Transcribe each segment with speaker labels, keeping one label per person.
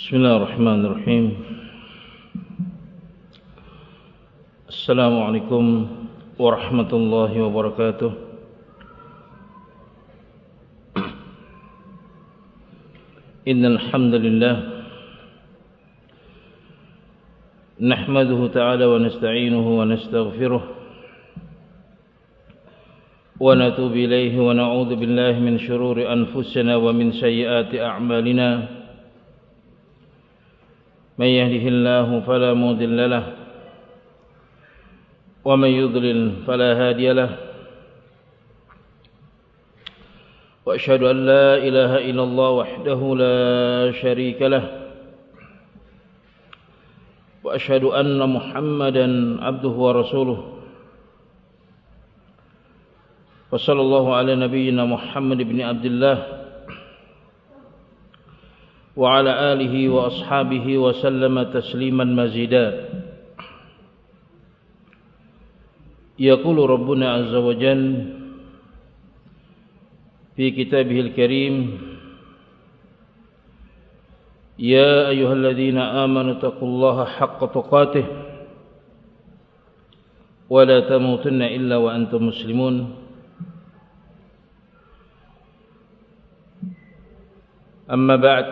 Speaker 1: Bismillahirrahmanirrahim. Assalamualaikum warahmatullahi wabarakatuh. Innal hamdalillah nahmaduhu ta'ala wa nasta'inuhu wa nastaghfiruh wa natubu ilayhi wa na'udzu billahi min shururi anfusina wa min sayyiati a'malina. من يهده الله فلا مضل له ومن يضلل فلا هادي له وأشهد أن لا إله إلا الله وحده لا شريك له وأشهد أن محمدا عبده ورسوله وصلى الله على نبينا محمد بن عبد الله وعلى آله وأصحابه وسلم تسليما مزيدا. يقول ربنا عز وجل في كتابه الكريم: يا أيها الذين آمنوا اتقوا الله حق تقاته ولا تموتن إلا وأنتم مسلمون. أما بعد،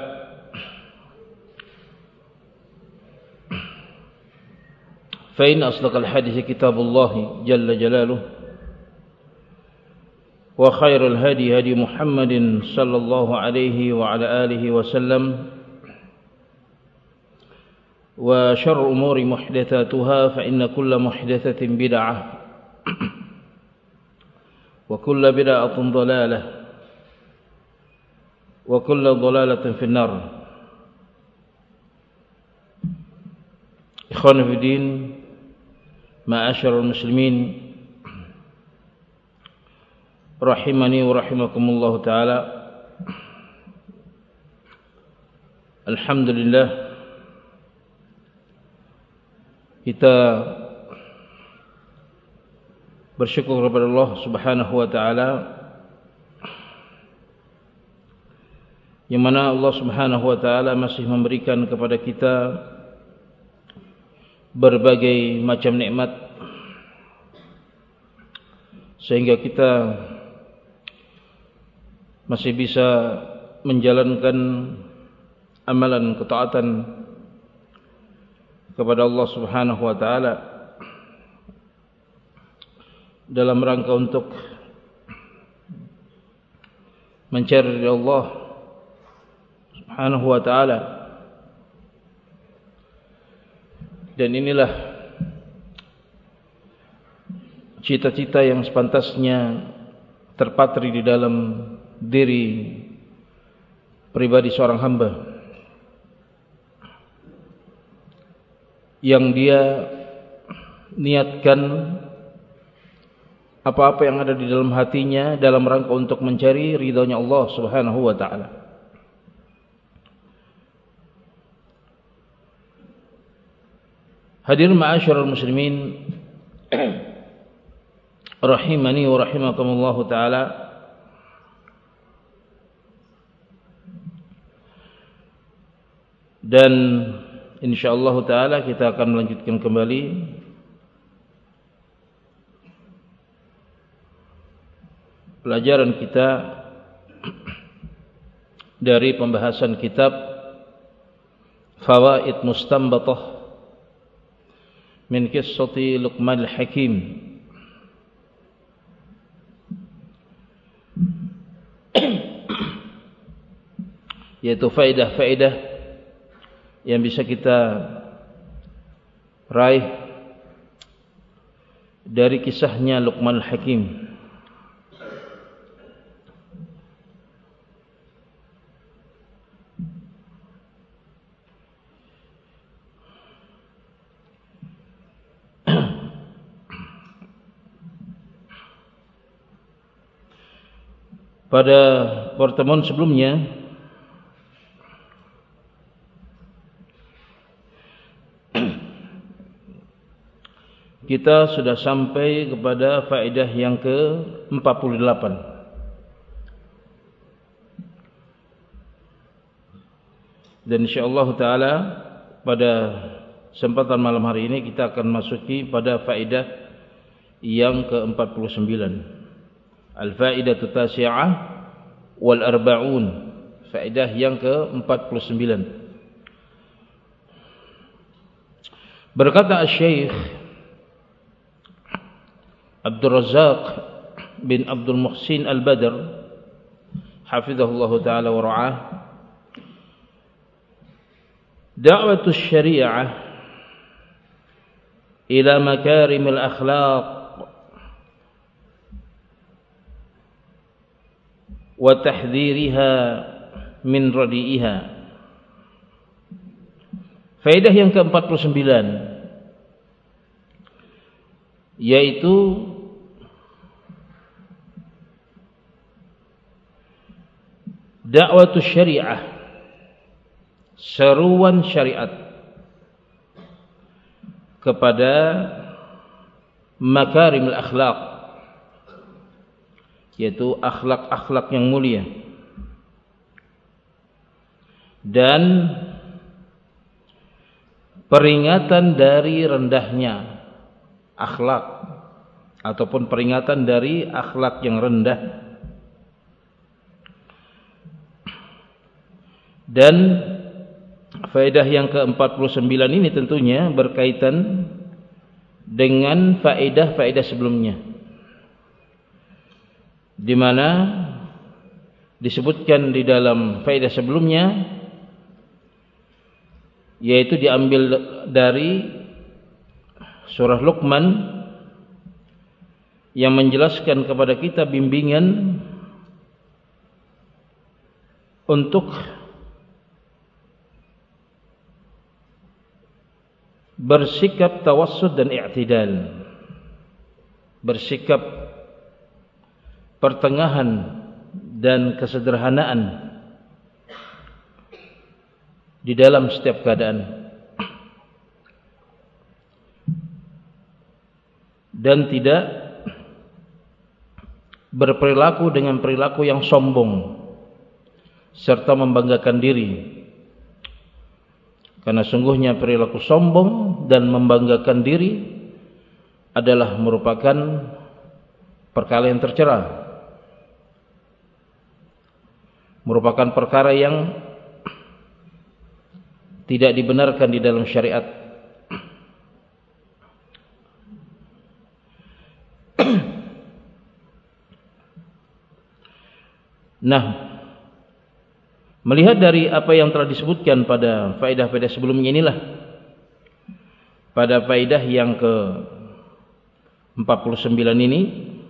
Speaker 1: فإن أصدق الحديث كتاب الله جل جلاله وخير الهدي هدي محمد صلى الله عليه وعلى آله وسلم وشر الأمور محدثاتها فإن كل محدثة بدعة وكل بدعة ضلالة وكل ضلالة في النار. إخواني في الدين، ma'asyiral muslimin rahimani wa rahimakumullah ta'ala. Alhamdulillah, kita bersyukur kepada Allah Subhanahu wa ta'ala, yang mana Allah Subhanahu wa ta'ala masih memberikan kepada kita berbagai macam nikmat sehingga kita masih bisa menjalankan amalan ketaatan kepada Allah Subhanahu wa ta'ala dalam rangka untuk mencari ridha Allah Subhanahu wa ta'ala. Dan inilah cita-cita yang sepantasnya terpatri di dalam diri pribadi seorang hamba, yang dia niatkan apa-apa yang ada di dalam hatinya dalam rangka untuk mencari ridhonya Allah Subhanahu wa ta'ala. Hadirin ma'asyiral muslimin rahimani wa rahimakumullah ta'ala. Dan insyaallah ta'ala kita akan melanjutkan kembali pelajaran kita dari pembahasan kitab Fawaid Mustanbatah min qissati Luqman al-Hakim. Yaitu faedah-faedah yang bisa kita raih dari kisahnya Luqman al-Hakim. Pada pertemuan sebelumnya kita sudah sampai kepada faedah yang ke-48. Dan insyaallah taala pada kesempatan malam hari ini kita akan masuki pada faedah yang ke-49. Al-faidatu tasi'ah wal arba'un. Faedah yang ke-49. Berkata Syekh Abdul Razzaq bin Abdul Muhsin Al-Badr hafizahullah taala wa ra'ah, da'watu syari'ah ila makarimil akhlaq wa tahdhiriha min radi'iha. Faedah yang ke-49 yaitu da'watu syari'ah, seruan syariat kepada makarimul akhlaq, yaitu akhlak-akhlak yang mulia, dan peringatan dari rendahnya akhlak ataupun peringatan dari akhlak yang rendah. Dan faedah yang ke-49 ini tentunya berkaitan dengan faedah-faedah sebelumnya, di mana disebutkan di dalam faedah sebelumnya, yaitu diambil dari surah Luqman yang menjelaskan kepada kita bimbingan untuk bersikap tawassud dan i'tidal, bersikap pertengahan dan kesederhanaan di dalam setiap keadaan, dan tidak berperilaku dengan perilaku yang sombong serta membanggakan diri. Karena sungguhnya perilaku sombong dan membanggakan diri adalah merupakan perkara yang tercela, merupakan perkara yang tidak dibenarkan di dalam syariat. Nah, melihat dari apa yang telah disebutkan pada faedah-faedah sebelumnya inilah, pada faedah yang ke-49 ini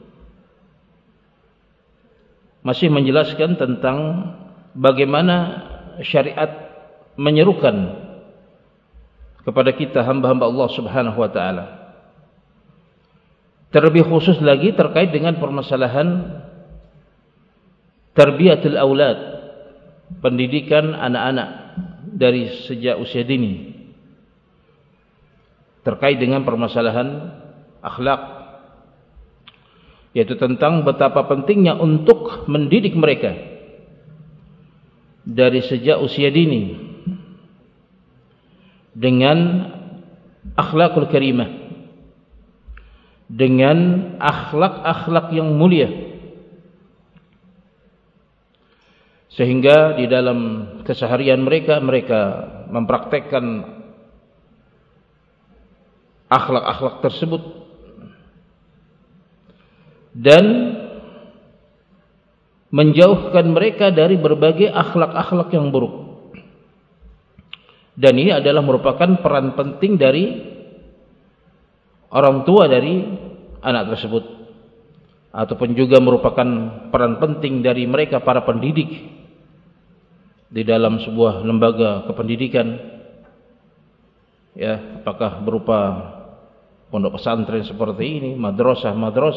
Speaker 1: masih menjelaskan tentang bagaimana syariat menyerukan kepada kita hamba-hamba Allah Subhanahu wa taala. Terlebih khusus lagi terkait dengan permasalahan tarbiyatul aulad, pendidikan anak-anak dari sejak usia dini, terkait dengan permasalahan akhlak, yaitu tentang betapa pentingnya untuk mendidik mereka dari sejak usia dini dengan akhlakul karimah, dengan akhlak-akhlak yang mulia, sehingga di dalam keseharian mereka mempraktekkan akhlak-akhlak tersebut dan menjauhkan mereka dari berbagai akhlak-akhlak yang buruk. Dan ini adalah merupakan peran penting dari orang tua dari anak tersebut, ataupun juga merupakan peran penting dari mereka para pendidik di dalam sebuah lembaga kependidikan, ya, apakah berupa pondok pesantren seperti ini, madrasah,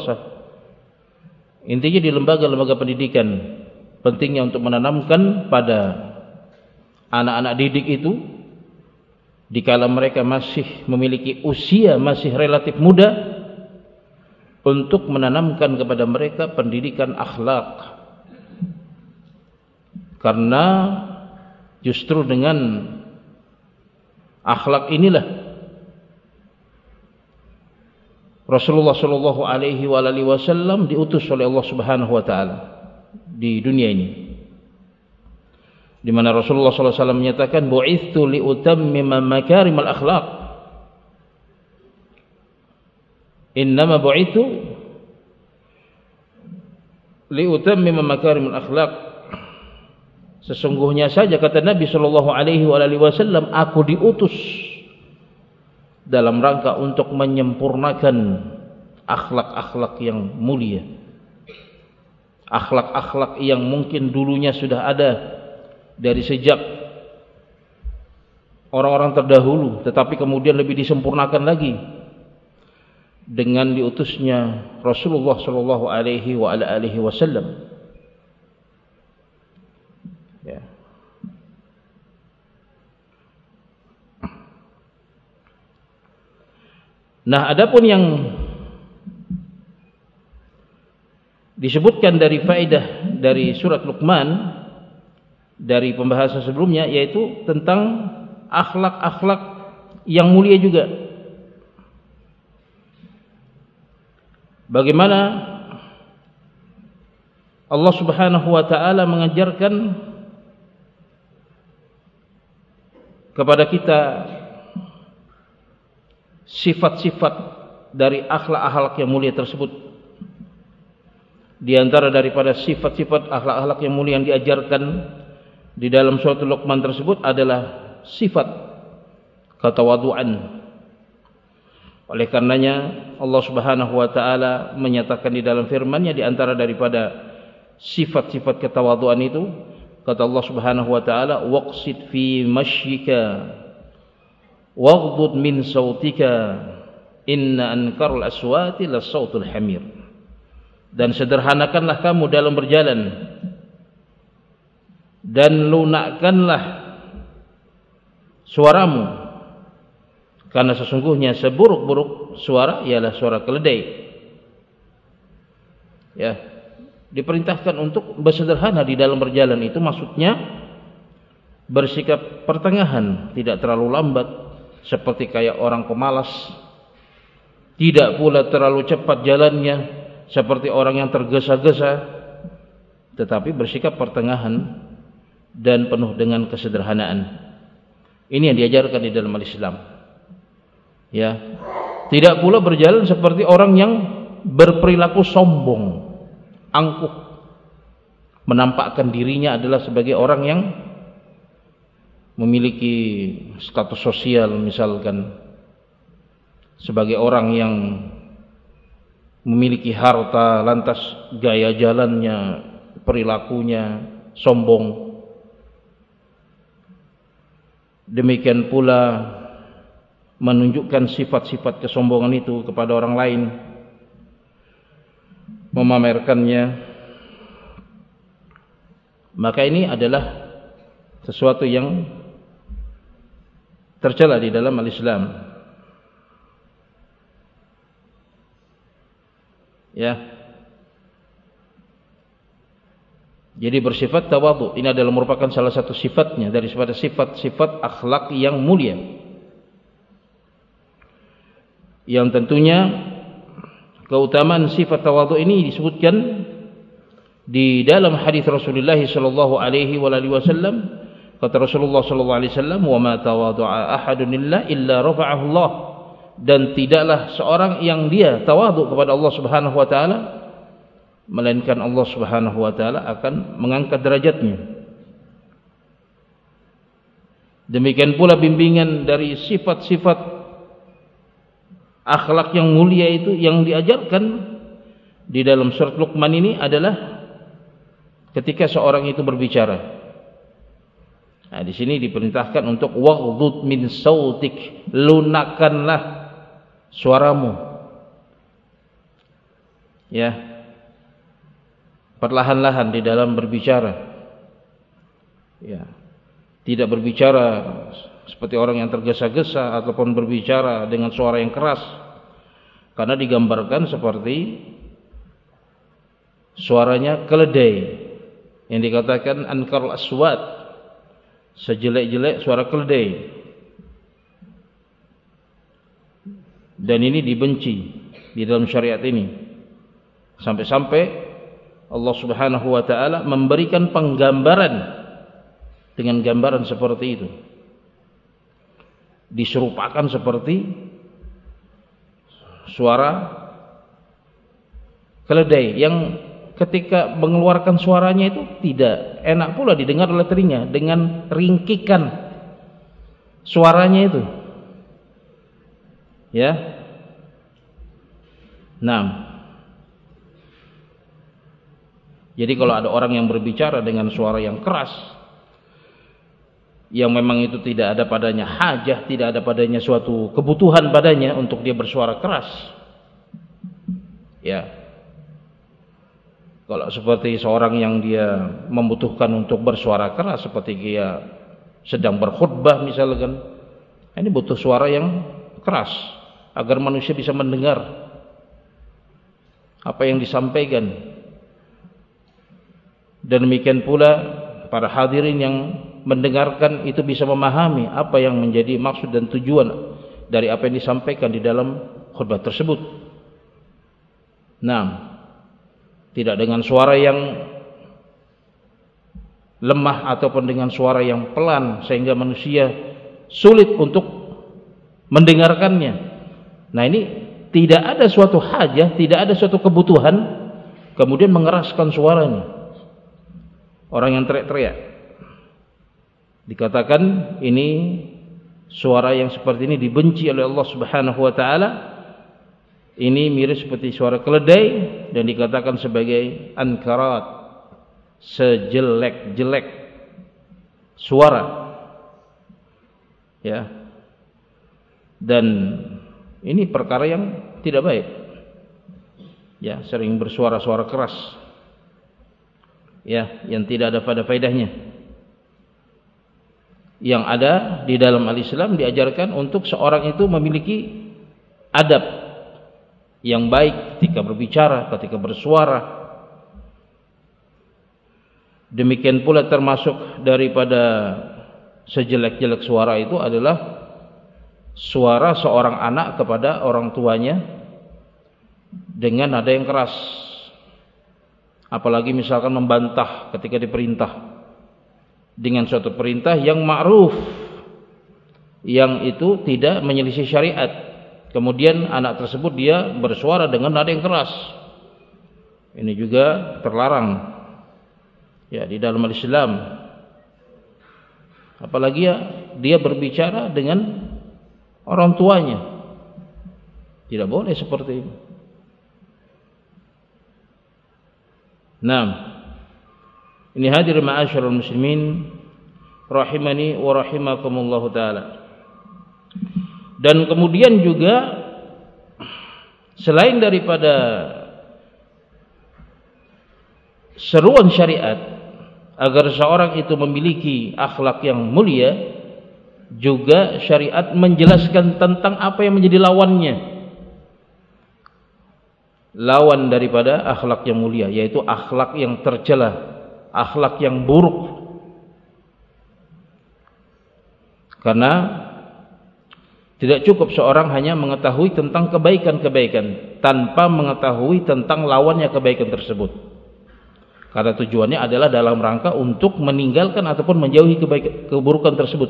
Speaker 1: intinya di lembaga-lembaga pendidikan, pentingnya untuk menanamkan pada anak-anak didik itu, dikala mereka masih memiliki usia masih relatif muda, untuk menanamkan kepada mereka pendidikan akhlak. Karena Justru dengan akhlak inilah Rasulullah sallallahu alaihi wasallam diutus oleh Allah Subhanahu wa taala di dunia ini. Di mana Rasulullah sallallahu alaihi wasallam menyatakan bu'itsu liutammima makarimal akhlaq. Innama bu'itsu liutammima makarimal akhlaq. Sesungguhnya saja kata Nabi sallallahu alaihi wasallam, aku diutus dalam rangka untuk menyempurnakan akhlak-akhlak yang mulia. Akhlak-akhlak yang mungkin dulunya sudah ada dari sejak orang-orang terdahulu, tetapi kemudian lebih disempurnakan lagi dengan diutusnya Rasulullah sallallahu alaihi wasallam. Ya. Nah, adapun yang disebutkan dari faedah dari surat Luqman dari pembahasan sebelumnya, yaitu tentang akhlak-akhlak yang mulia juga. Bagaimana Allah Subhanahu wa taala mengajarkan kepada kita sifat-sifat dari akhlak-akhlak yang mulia tersebut. Di antara daripada sifat-sifat akhlak-akhlak yang mulia yang diajarkan di dalam surat Luqman tersebut adalah sifat ketawaduan. Oleh karenanya Allah Subhanahu wa taala menyatakan di dalam firman-Nya, di antara daripada sifat-sifat ketawaduan itu, kata Allah Subhanahu wa taala, waqsid fi mashyika waghdud min sautika inna ankarul aswati lasautul hamir. Dan sederhanakanlah kamu dalam berjalan, dan lunakkanlah suaramu, karena sesungguhnya seburuk-buruk suara ialah suara keledai. Ya, diperintahkan untuk bersederhana di dalam berjalan, itu maksudnya bersikap pertengahan, tidak terlalu lambat seperti kayak orang pemalas, tidak pula terlalu cepat jalannya seperti orang yang tergesa-gesa, tetapi bersikap pertengahan dan penuh dengan kesederhanaan. Ini yang diajarkan di dalam Islam. Ya, tidak pula berjalan seperti orang yang berperilaku sombong, angkuh, menampakkan dirinya adalah sebagai orang yang memiliki status sosial, misalkan sebagai orang yang memiliki harta, lantas gaya jalannya, perilakunya sombong. Demikian pula menunjukkan sifat-sifat kesombongan itu kepada orang lain, memamerkannya. Maka ini adalah sesuatu yang tercela di dalam al-Islam. Ya. Jadi bersifat tawadhu ini adalah merupakan salah satu sifatnya dari sifat-sifat akhlak yang mulia. Yang tentunya keutamaan sifat tawadhu ini disebutkan di dalam hadis Rasulullah sallallahu alaihi wasallam. Kata Rasulullah sallallahu alaihi wasallam, "Wa ma tawadhu'a ahadun illa rafa'ahu Allah." Dan tidaklah seorang yang dia tawadhu kepada Allah Subhanahu wa taala, melainkan Allah Subhanahu wa taala akan mengangkat derajatnya. Demikian pula bimbingan dari sifat-sifat akhlak yang mulia itu yang diajarkan di dalam surat Luqman ini adalah ketika seorang itu berbicara. Nah, di sini diperintahkan untuk waghdud min sautik, lunakkanlah suaramu. Ya. Perlahan-lahan di dalam berbicara. Ya. Tidak berbicara seperti orang yang tergesa-gesa ataupun berbicara dengan suara yang keras. Karena digambarkan seperti suaranya keledai yang dikatakan ankarul aswat, sejelek-jelek suara keledai. Dan ini dibenci di dalam syariat ini. Sampai-sampai Allah Subhanahu wa taala memberikan penggambaran dengan gambaran seperti itu. Diserupakan seperti suara keledai yang ketika mengeluarkan suaranya itu tidak enak pula didengar oleh telinga dengan ringkikan suaranya itu. Ya. Nah. Jadi kalau ada orang yang berbicara dengan suara yang keras, yang memang itu tidak ada padanya hajah, tidak ada padanya suatu kebutuhan padanya untuk dia bersuara keras. Ya. Kalau seperti seorang yang dia membutuhkan untuk bersuara keras, seperti dia sedang berkhutbah misalkan, ini butuh suara yang keras agar manusia bisa mendengar apa yang disampaikan. Dan demikian pula para hadirin yang mendengarkan itu bisa memahami apa yang menjadi maksud dan tujuan dari apa yang disampaikan di dalam khutbah tersebut. Nah, tidak dengan suara yang lemah ataupun dengan suara yang pelan sehingga manusia sulit untuk mendengarkannya. Nah, ini tidak ada suatu hajah, tidak ada suatu kebutuhan kemudian mengeraskan suaranya. Orang yang teriak-teriak dikatakan ini suara yang seperti ini dibenci oleh Allah Subhanahu wa taala. Ini mirip seperti suara keledai dan dikatakan sebagai ankarat, sejelek-jelek suara. Ya. Dan ini perkara yang tidak baik. Ya, sering bersuara-suara keras. Ya, yang tidak ada pada faedahnya. Yang ada di dalam al-Islam diajarkan untuk seorang itu memiliki adab yang baik ketika berbicara, ketika bersuara. Demikian pula termasuk daripada sejelek-jelek suara itu adalah suara seorang anak kepada orang tuanya dengan nada yang keras. Apalagi misalkan membantah ketika diperintah dengan suatu perintah yang ma'ruf, yang itu tidak menyelisih syariat. Kemudian anak tersebut dia bersuara dengan nada yang keras. Ini juga terlarang ya di dalam Islam. Apalagi ya dia berbicara dengan orang tuanya. Tidak boleh seperti itu. Nah, ini hadir ma'asyarul muslimin rahimani wa rahimakumullahu taala. Dan kemudian juga selain daripada seruan syariat agar seorang itu memiliki akhlak yang mulia, juga syariat menjelaskan tentang apa yang menjadi lawannya. Lawan daripada akhlak yang mulia, yaitu akhlak yang tercela, akhlak yang buruk. Karena tidak cukup seorang hanya mengetahui tentang kebaikan-kebaikan tanpa mengetahui tentang lawannya kebaikan tersebut. Karena tujuannya adalah dalam rangka untuk meninggalkan ataupun menjauhi keburukan tersebut.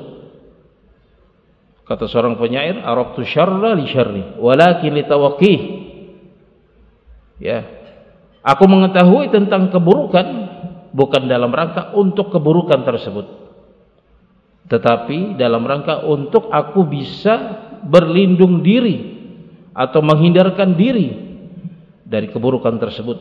Speaker 1: Kata seorang penyair, araqtu syarra li syarri walakin li tawaqqih. Ya, aku mengetahui tentang keburukan bukan dalam rangka untuk keburukan tersebut, tetapi dalam rangka untuk aku bisa berlindung diri atau menghindarkan diri dari keburukan tersebut.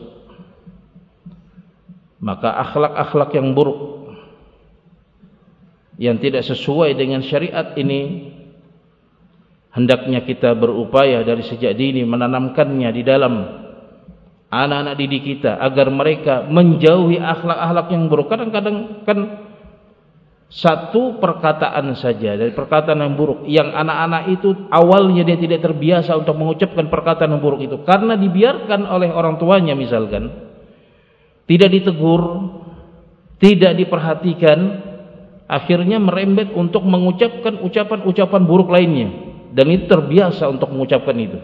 Speaker 1: Maka akhlak-akhlak yang buruk yang tidak sesuai dengan syariat ini hendaknya kita berupaya dari sejak dini menanamkannya di dalam anak-anak didik kita agar mereka menjauhi akhlak-akhlak yang buruk. Kadang-kadang kan satu perkataan saja dari perkataan yang buruk yang anak-anak itu awalnya dia tidak terbiasa untuk mengucapkan perkataan yang buruk itu, karena dibiarkan oleh orang tuanya misalkan, tidak ditegur, tidak diperhatikan, akhirnya merembet untuk mengucapkan ucapan-ucapan buruk lainnya, dan itu terbiasa untuk mengucapkan itu.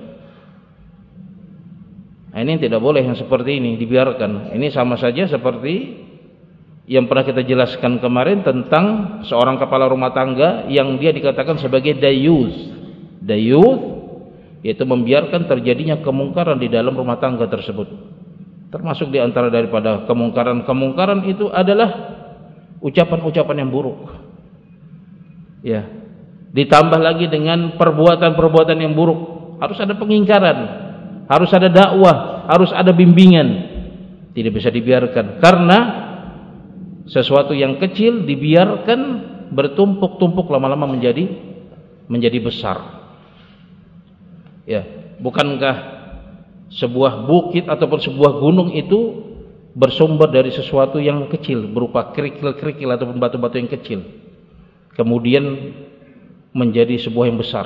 Speaker 1: Nah, ini tidak boleh yang seperti ini dibiarkan. Ini sama saja seperti yang pernah kita jelaskan kemarin tentang seorang kepala rumah tangga yang dia dikatakan sebagai dayuth. Dayuth yaitu membiarkan terjadinya kemungkaran di dalam rumah tangga tersebut. Termasuk di antara daripada kemungkaran itu adalah ucapan-ucapan yang buruk. Ya. Ditambah lagi dengan perbuatan-perbuatan yang buruk. Harus ada pengingkaran, harus ada dakwah, harus ada bimbingan. Tidak bisa dibiarkan, karena sesuatu yang kecil dibiarkan bertumpuk-tumpuk lama-lama menjadi besar. Ya, bukankah sebuah bukit ataupun sebuah gunung itu bersumber dari sesuatu yang kecil, berupa kerikil-kerikil ataupun batu-batu yang kecil, kemudian menjadi sebuah yang besar.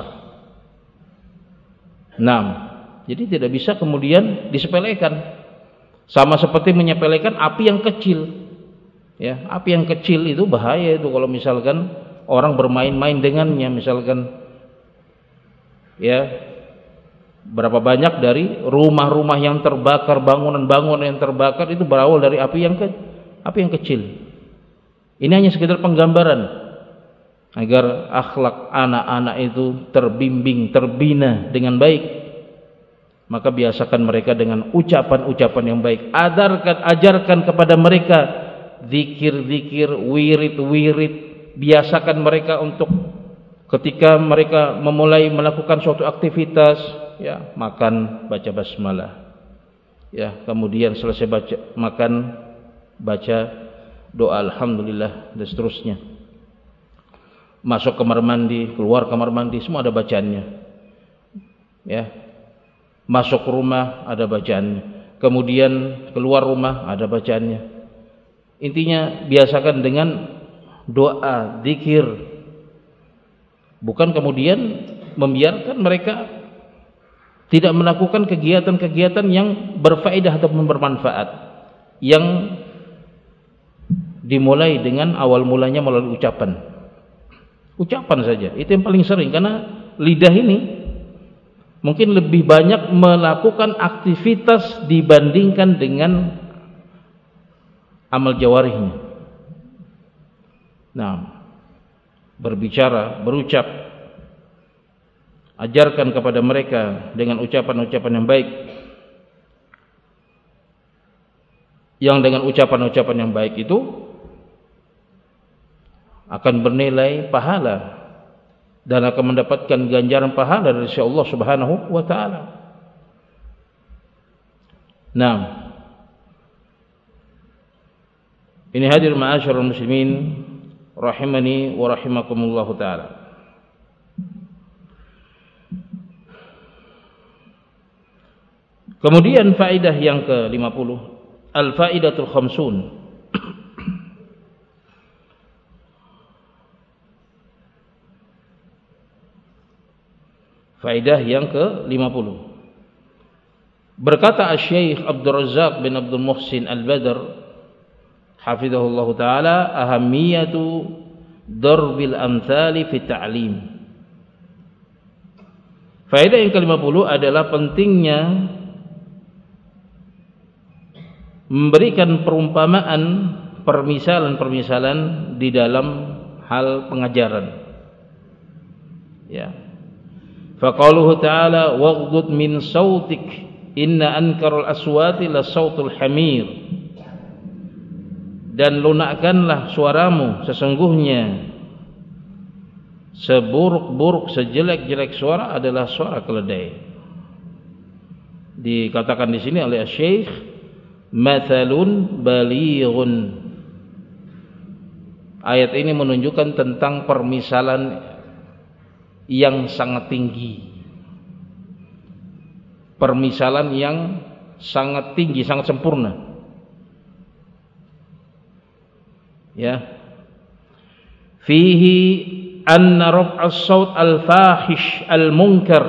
Speaker 1: Nah, jadi tidak bisa kemudian disepelekan. Sama seperti menyepelekan api yang kecil. Ya, api yang kecil itu bahaya itu kalau misalkan orang bermain-main dengannya. Misalkan, ya, berapa banyak dari rumah-rumah yang terbakar, bangunan-bangunan yang terbakar itu berawal dari api yang kecil. Ini hanya sekedar penggambaran agar akhlak anak-anak itu terbimbing, terbina dengan baik. Maka biasakan mereka dengan ucapan-ucapan yang baik. Ajarkan kepada mereka zikir-zikir, wirid-wirid. Biasakan mereka untuk ketika mereka memulai melakukan suatu aktivitas, ya, makan baca basmalah, ya, kemudian selesai makan baca doa alhamdulillah, dan seterusnya. Masuk kamar mandi, keluar kamar mandi, semua ada bacaannya. Ya, masuk rumah ada bacaannya, kemudian keluar rumah ada bacaannya. Intinya biasakan dengan doa, zikir. Bukan kemudian membiarkan mereka tidak melakukan kegiatan-kegiatan yang berfaedah atau bermanfaat, yang dimulai dengan awal mulanya melalui ucapan saja. Itu yang paling sering, karena lidah ini mungkin lebih banyak melakukan aktivitas dibandingkan dengan amal jawarihnya. Nah, berbicara, berucap, ajarkan kepada mereka dengan ucapan-ucapan yang baik, yang dengan ucapan-ucapan yang baik itu akan bernilai pahala dan akan mendapatkan ganjaran pahala dari Allah Subhanahu wa taala. Nah, ini hadir ma'asyiral muslimin rahimani wa rahimakumullah taala. Kemudian faedah yang ke-50, al-faidatul khamsun. Faedah yang ke-50. Berkata Asy-Syaikh Abdul Razzaq bin Abdul Muhsin Al-Badr hafizahullah taala, ahammiyatu darbil amthali fi ta'lim. Faedah yang ke-50 adalah pentingnya memberikan perumpamaan, permisalan-permisalan di dalam hal pengajaran. Ya. Faqaluhu ta'ala waghdud min sautik inna ankarul aswati la sautul hamir. Dan lunakkanlah suaramu, sesungguhnya seburuk-buruk, sejelek-jelek suara adalah suara keledai. Dikatakan di sini oleh Syekh mathalun balighun. Ayat ini menunjukkan tentang permisalan yang sangat tinggi, permisalan yang sangat tinggi, sangat sempurna. Ya, fihi anna raf'as saut al-fahish al-munkar,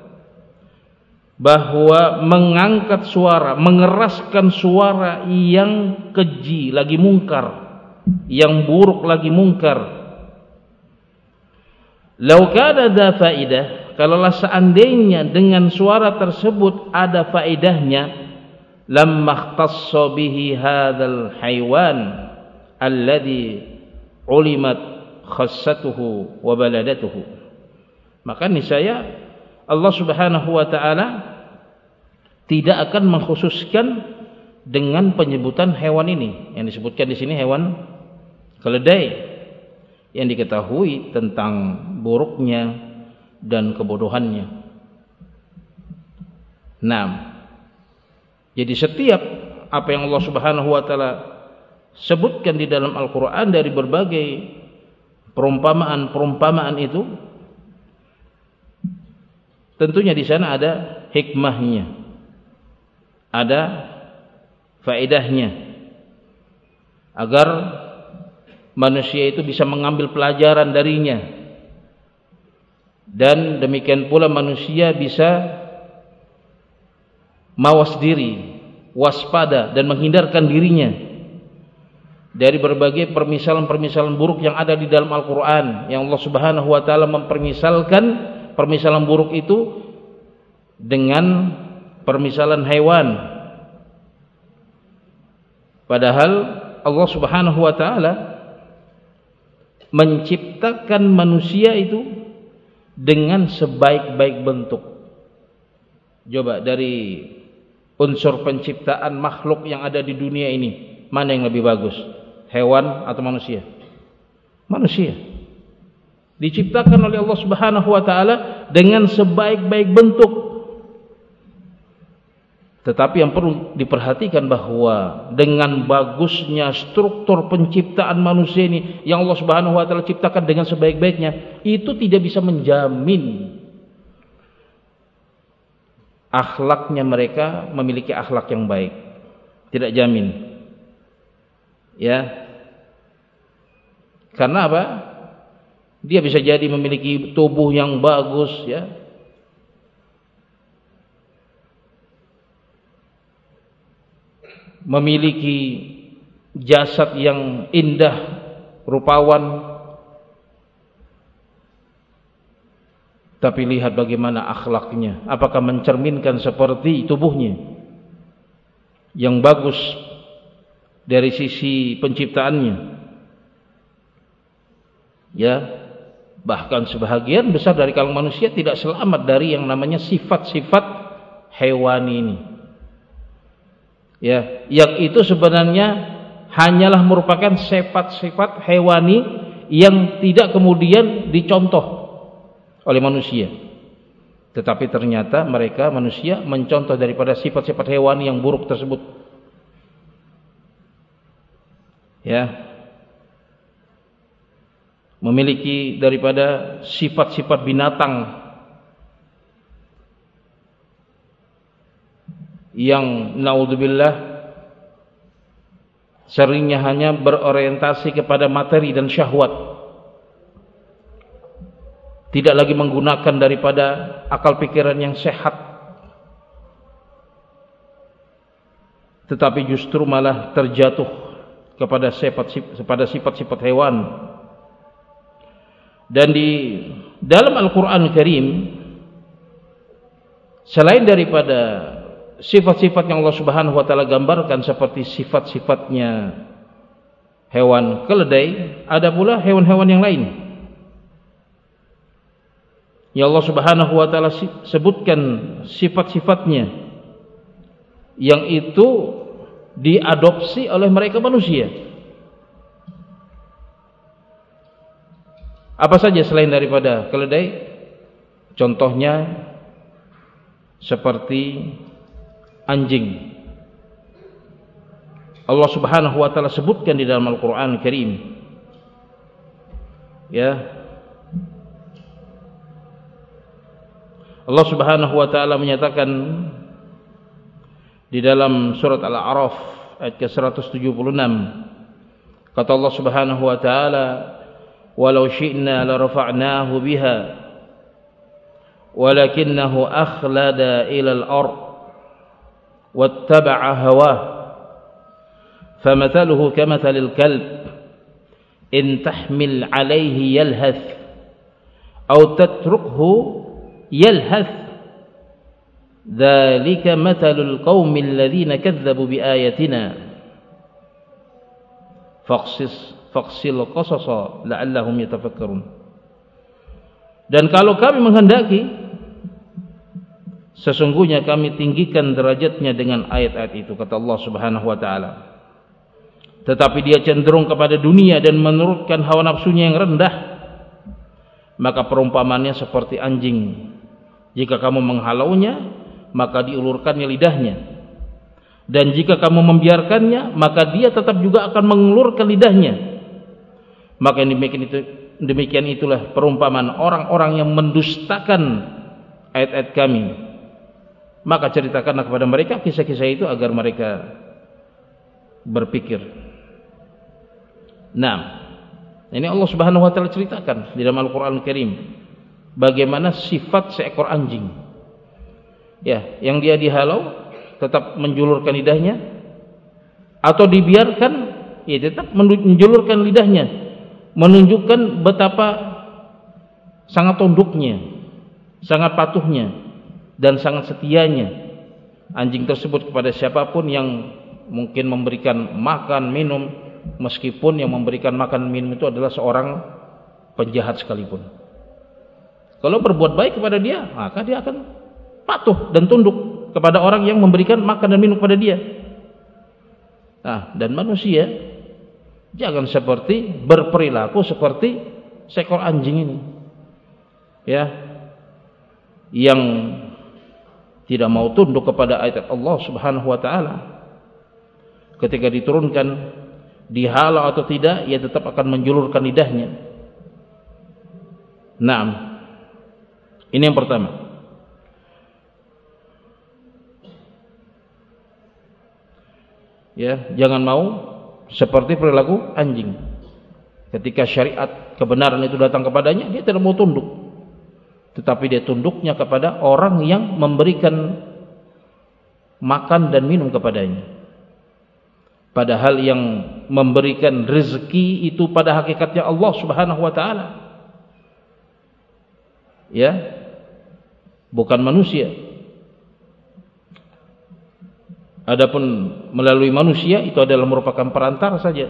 Speaker 1: bahwa mengangkat suara, mengeraskan suara yang keji lagi mungkar, yang buruk lagi mungkar. Lau kana dza faidah, kalaulah seandainya dengan suara tersebut ada faedahnya, lamma ikhtassa bihi hadzal haywan alladhi ulimat khassatuhu wa baladatuhu, maka niscaya Allah Subhanahu wa taala tidak akan mengkhususkan dengan penyebutan hewan ini. Yang disebutkan di sini hewan keledai yang diketahui tentang buruknya dan kebodohannya. Nah, jadi setiap apa yang Allah Subhanahu wa taala sebutkan di dalam Al-Qur'an dari berbagai perumpamaan itu, tentunya di sana ada hikmahnya, ada faedahnya, agar manusia itu bisa mengambil pelajaran darinya, dan demikian pula manusia bisa mawas diri, waspada, dan menghindarkan dirinya dari berbagai permisalan-permisalan buruk yang ada di dalam Al-Quran, yang Allah Subhanahu wa taala mempermisalkan permisalan buruk itu dengan permisalan hewan. Padahal Allah Subhanahu wa taala menciptakan manusia itu dengan sebaik-baik bentuk. Coba dari unsur penciptaan makhluk yang ada di dunia ini, mana yang lebih bagus? Hewan atau manusia? Manusia. Diciptakan oleh Allah Subhanahu wa taala dengan sebaik-baik bentuk. Tetapi yang perlu diperhatikan bahwa dengan bagusnya struktur penciptaan manusia ini yang Allah Subhanahu wa taala ciptakan dengan sebaik-baiknya, itu tidak bisa menjamin akhlaknya mereka memiliki akhlak yang baik. Tidak jamin. Ya. Karena apa? Dia bisa jadi memiliki tubuh yang bagus, ya. Memiliki jasad yang indah, rupawan, tapi lihat bagaimana akhlaknya. Apakah mencerminkan seperti tubuhnya yang bagus dari sisi penciptaannya? Ya, bahkan sebahagian besar dari kalangan manusia tidak selamat dari yang namanya sifat-sifat hewani ini. Ya, yang itu sebenarnya hanyalah merupakan sifat-sifat hewani yang tidak kemudian dicontoh oleh manusia. Tetapi ternyata mereka manusia mencontoh daripada sifat-sifat hewani yang buruk tersebut. Ya. Memiliki daripada sifat-sifat binatang yang naudzubillah seringnya hanya berorientasi kepada materi dan syahwat, tidak lagi menggunakan daripada akal pikiran yang sehat, tetapi justru malah terjatuh kepada sifat-sifat hewan. Dan di dalam Al-Quran Al-Karim, selain daripada sifat-sifat yang Allah Subhanahu wa taala gambarkan seperti sifat-sifatnya hewan keledai, ada pula hewan-hewan yang lain yang Allah Subhanahu wa taala sebutkan sifat-sifatnya yang itu diadopsi oleh mereka manusia. Apa saja selain daripada keledai? Contohnya seperti anjing. Allah Subhanahu wa taala sebutkan di dalam Al-Qur'an Al-Karim. Ya. Allah Subhanahu wa taala menyatakan di dalam surat Al-A'raf ayat ke-176, kata Allah Subhanahu wa taala, "Walau syi'na la rafa'nahu biha walakinnahu akhlada ila al-ard wattaba'a hawah famathaluhu kamathalil kalb in tahmil alaihi yalhath aw tatrukhu yalhath dzalika mathalul qaumil ladzina kadzdzabu biayatina faqsil qasasa la'allahum yatafakkarun. Dan kalau kami menghendaki, sesungguhnya kami tinggikan derajatnya dengan ayat-ayat itu, kata Allah Subhanahu wa taala. Tetapi dia cenderung kepada dunia dan menurutkan hawa nafsunya yang rendah, maka perumpamannya seperti anjing. Jika kamu menghalaunya, maka diulurkannya lidahnya. Dan jika kamu membiarkannya, maka dia tetap juga akan mengulurkan lidahnya. Maka demikian itulah perumpamaan orang-orang yang mendustakan ayat-ayat kami. Maka ceritakanlah kepada mereka kisah-kisah itu agar mereka berpikir. Nah, ini Allah Subhanahu wa taala ceritakan di dalam Al-Qur'an Al-Karim bagaimana sifat seekor anjing. Ya, yang dia dihalau tetap menjulurkan lidahnya, atau dibiarkan ya tetap menjulurkan lidahnya, menunjukkan betapa sangat tunduknya, sangat patuhnya, dan sangat setianya anjing tersebut kepada siapapun yang mungkin memberikan makan minum, meskipun yang memberikan makan minum itu adalah seorang penjahat sekalipun. Kalau berbuat baik kepada dia, maka dia akan patuh dan tunduk kepada orang yang memberikan makan dan minum kepada dia. Nah, dan manusia jangan berperilaku seperti seekor anjing ini, ya, yang tidak mau tunduk kepada ayat Allah Subhanahu wa taala. Ketika diturunkan, dihalau atau tidak, ia tetap akan menjulurkan lidahnya. Naam. Ini yang pertama. Ya, jangan mau seperti perilaku anjing. Ketika syariat kebenaran itu datang kepadanya, dia tidak mau tunduk. Tetapi dia tunduknya kepada orang yang memberikan makan dan minum kepadanya. Padahal yang memberikan rezeki itu pada hakikatnya Allah Subhanahu wa taala. Ya, bukan manusia. Adapun melalui manusia itu adalah merupakan perantara saja.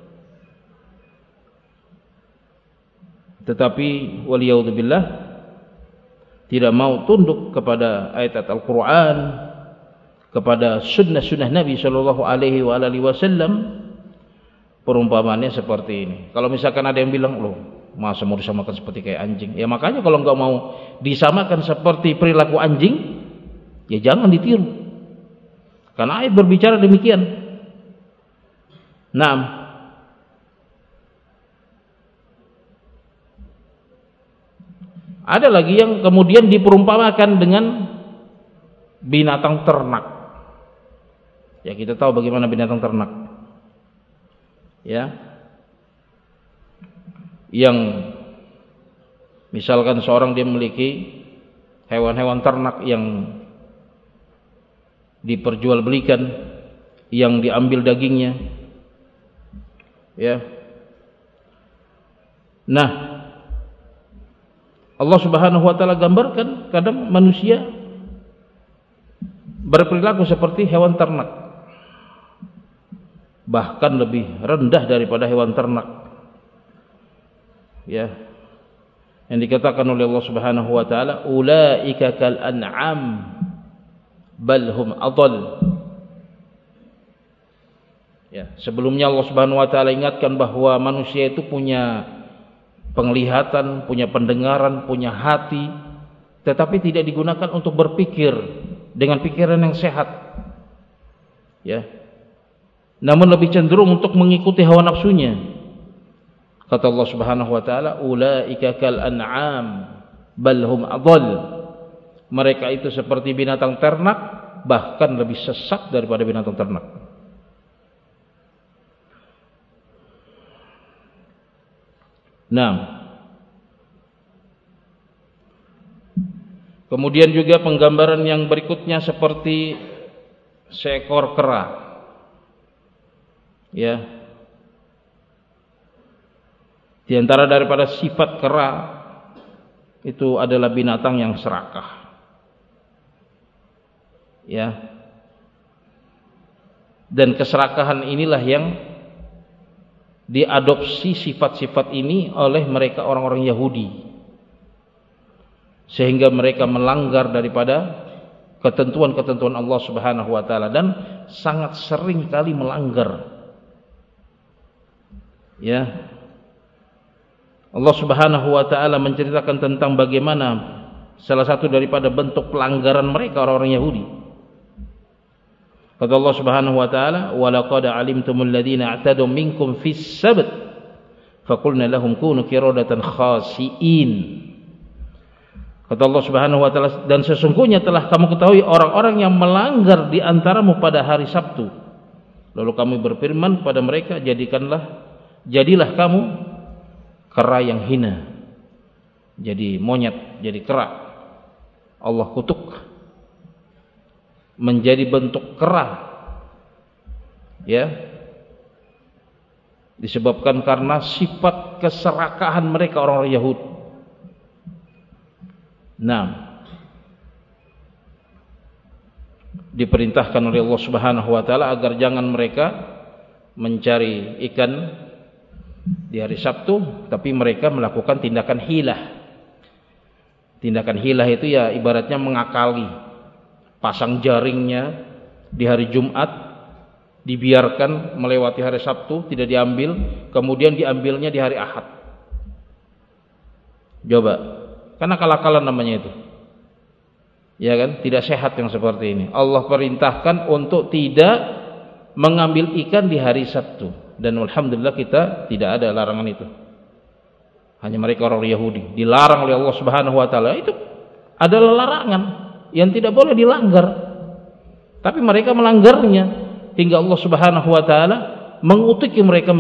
Speaker 1: Tetapi waliyadzubillah tidak mau tunduk kepada ayat-ayat Al-Qur'an, kepada sunnah-sunnah Nabi sallallahu alaihi wasallam, perumpamaannya seperti ini. Kalau misalkan ada yang bilang, "Loh, masa mau disamakan seperti kayak anjing?" Ya makanya kalau enggak mau disamakan seperti perilaku anjing, ya jangan ditiru. Karena ayat berbicara demikian. Naam. Ada lagi yang kemudian diperumpamakan dengan binatang ternak. Ya, kita tahu bagaimana binatang ternak. Ya. Yang misalkan seorang dia memiliki hewan-hewan ternak yang diperjualbelikan, yang diambil dagingnya, ya. Nah, Allah Subhanahu wa taala gambarkan kadang manusia berperilaku seperti hewan ternak, bahkan lebih rendah daripada hewan ternak, ya. Yang dikatakan oleh Allah Subhanahu wa taala, ulaika kal an'am bal hum adall. Ya, sebelumnya Allah Subhanahu wa taala ingatkan bahwa manusia itu punya penglihatan, punya pendengaran, punya hati, tetapi tidak digunakan untuk berpikir dengan pikiran yang sehat. Ya. Namun lebih cenderung untuk mengikuti hawa nafsunya. Kata Allah Subhanahu wa taala, ulaika kal an'am bal hum adall. Mereka itu seperti binatang ternak, bahkan lebih sesat daripada binatang ternak. Nah, kemudian juga penggambaran yang berikutnya seperti seekor kera. Ya. Di antara daripada sifat kera itu adalah binatang yang serakah. Ya. Dan keserakahan inilah yang diadopsi sifat-sifat ini oleh mereka orang-orang Yahudi, sehingga mereka melanggar daripada ketentuan-ketentuan Allah Subhanahu wa taala dan sangat sering kali melanggar. Ya. Allah Subhanahu wa taala menceritakan tentang bagaimana salah satu daripada bentuk pelanggaran mereka orang-orang Yahudi. Kata Allah Subhanahu wa taala, "Wa laqad 'alimtumul ladzina i'tadu minkum fis sabt, faqulna lahum kunu qiradatan khasi'in." Kata Allah Subhanahu wa taala, dan sesungguhnya telah kamu ketahui orang-orang yang melanggar di antaramu pada hari Sabtu. Lalu kami berfirman kepada mereka, jadilah kamu kera yang hina. Jadi monyet, jadi kera. Allah kutuk menjadi bentuk kera, ya, disebabkan karena sifat keserakahan mereka orang-orang Yahudi. Nah, diperintahkan oleh Allah Subhanahu wa taala agar jangan mereka mencari ikan di hari Sabtu, tapi mereka melakukan tindakan hilah. Tindakan hilah itu ya ibaratnya mengakali. Pasang jaringnya di hari Jumat, dibiarkan melewati hari Sabtu, tidak diambil, kemudian diambilnya di hari Ahad. Coba, karena akal-akalan namanya itu. Ya kan, tidak sehat yang seperti ini. Allah perintahkan untuk tidak mengambil ikan di hari Sabtu, dan alhamdulillah kita tidak ada larangan itu. Hanya mereka orang Yahudi dilarang oleh Allah Subhanahu wa taala. Itu adalah larangan yang tidak boleh dilanggar, tapi mereka melanggarnya hingga Allah Subhanahu wa taala mengutuki mereka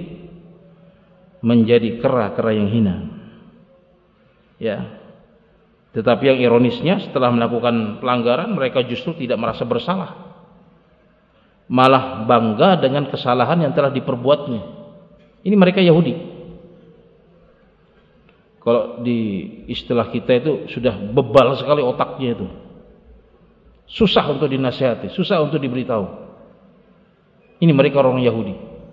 Speaker 1: menjadi kera-kera yang hina. Ya. Tetapi yang ironisnya, setelah melakukan pelanggaran mereka justru tidak merasa bersalah, malah bangga dengan kesalahan yang telah diperbuatnya. Ini mereka Yahudi. Kalau di istilah kita itu sudah bebal sekali otaknya itu. Susah untuk dinasihati, susah untuk diberitahu. Ini mereka orang Yahudi.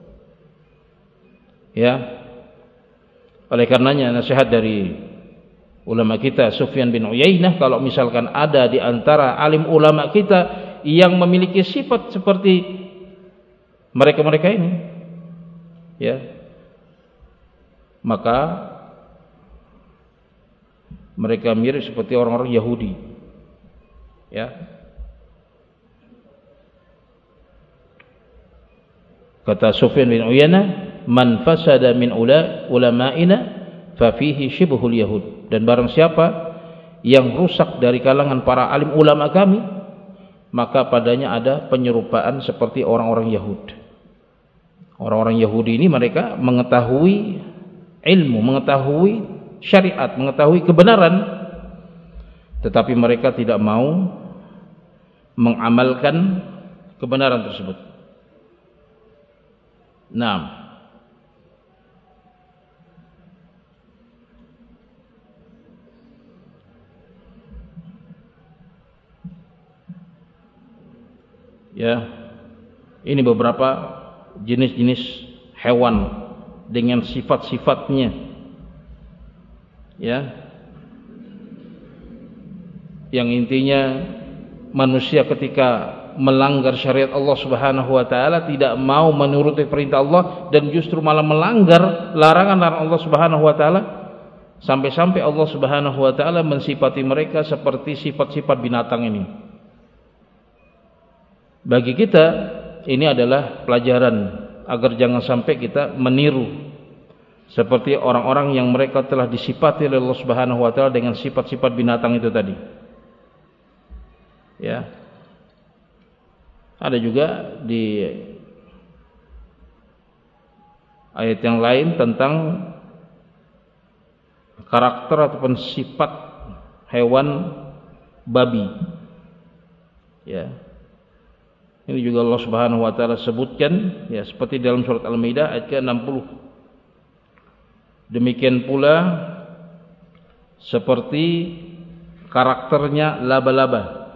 Speaker 1: Ya. Oleh karenanya nasihat dari ulama kita Sufyan bin Uyainah, kalau misalkan ada di antara alim ulama kita yang memiliki sifat seperti mereka-mereka ini, ya, maka mereka mirip seperti orang-orang Yahudi. Ya. Kata Sufyan bin Uyainah, "Man fasada min ulama'ina fa fihi shibhul yahud." Dan barang siapa yang rusak dari kalangan para alim ulama kami, maka padanya ada penyerupaan seperti orang-orang Yahudi. Orang-orang Yahudi ini mereka mengetahui ilmu, mengetahui syariat, mengetahui kebenaran, tetapi mereka tidak mau mengamalkan kebenaran tersebut. Nah, ya, ini beberapa jenis-jenis hewan dengan sifat-sifatnya, ya, yang intinya manusia ketika melanggar syariat Allah Subhanahu wa taala tidak mau menuruti perintah Allah dan justru malah melanggar larangan-larangan Allah Subhanahu wa taala, sampai-sampai Allah Subhanahu wa taala mensifati mereka seperti sifat-sifat binatang ini. Bagi kita ini adalah pelajaran agar jangan sampai kita meniru seperti orang-orang yang mereka telah disifati oleh Allah Subhanahu wa taala dengan sifat-sifat binatang itu tadi. Ya. Ada juga di ayat yang lain tentang karakter ataupun sifat hewan babi. Ya. Ini juga Allah Subhanahu wa taala sebutkan, ya, seperti dalam surat Al-Maidah ayat ke-60. Demikian pula seperti karakternya laba-laba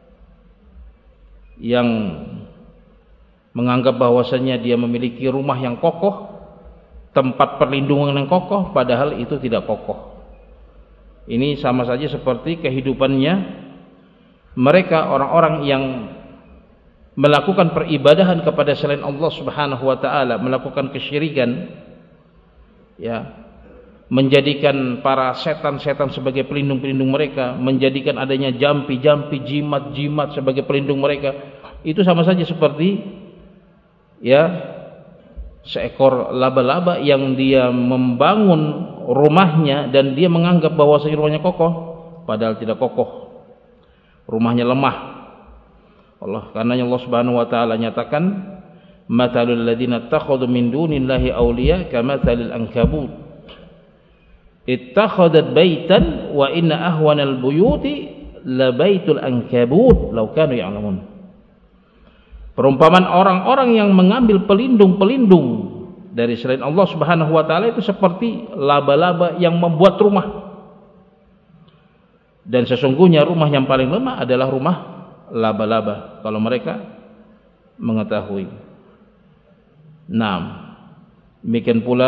Speaker 1: yang menganggap bahwasanya dia memiliki rumah yang kokoh, tempat perlindungan yang kokoh, padahal itu tidak kokoh. Ini sama saja seperti kehidupannya mereka orang-orang yang melakukan peribadahan kepada selain Allah Subhanahu wa taala, melakukan kesyirikan, ya, menjadikan para setan-setan sebagai pelindung-pelindung mereka, menjadikan adanya jampi-jampi, jimat-jimat sebagai pelindung mereka. Itu sama saja seperti, ya, seekor laba-laba yang dia membangun rumahnya dan dia menganggap bahwa rumahnya kokoh, padahal tidak kokoh, rumahnya lemah. Karena Allah Subhanahu wa taala nyatakan, matalul ladzina ittakhadhu min dunillahi awliya kamathalil ankabut ittakhadat baitan wa inna ahwanal buyuti labaitul ankabut law kanu ya'lamun. Perumpamaan orang-orang yang mengambil pelindung-pelindung dari selain Allah Subhanahu wa taala itu seperti laba-laba yang membuat rumah. Dan sesungguhnya rumah yang paling lemah adalah rumah laba-laba kalau mereka mengetahui. Nah, demikian pula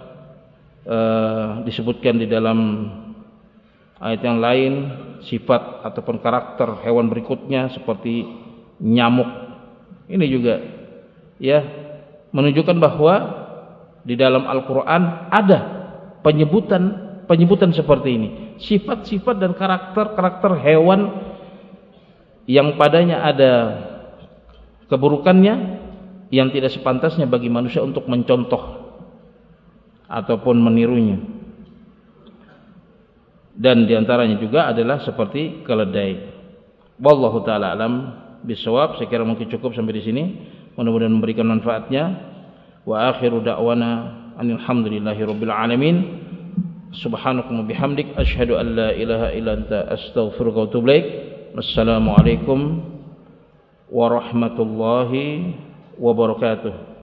Speaker 1: disebutkan di dalam ayat yang lain sifat ataupun karakter hewan berikutnya seperti nyamuk. Ini juga, ya, menunjukkan bahwa di dalam Al-Quran ada penyebutan seperti ini, sifat-sifat dan karakter hewan yang padanya ada keburukannya yang tidak sepantasnya bagi manusia untuk mencontoh ataupun menirunya. Dan diantaranya juga adalah seperti keledai. Wallahu ta'ala alam bisawab. Saya kira mungkin cukup sampai di sini. Mudah-mudahan memberikan manfaatnya. Wa akhiru da'wana alhamdulillahi rabbil alamin. Subhanakum wa bihamdik asyhadu an la ilaha illa anta astaghfiruka wa atubu ilaik. Wassalamualaikum warahmatullahi wabarakatuh.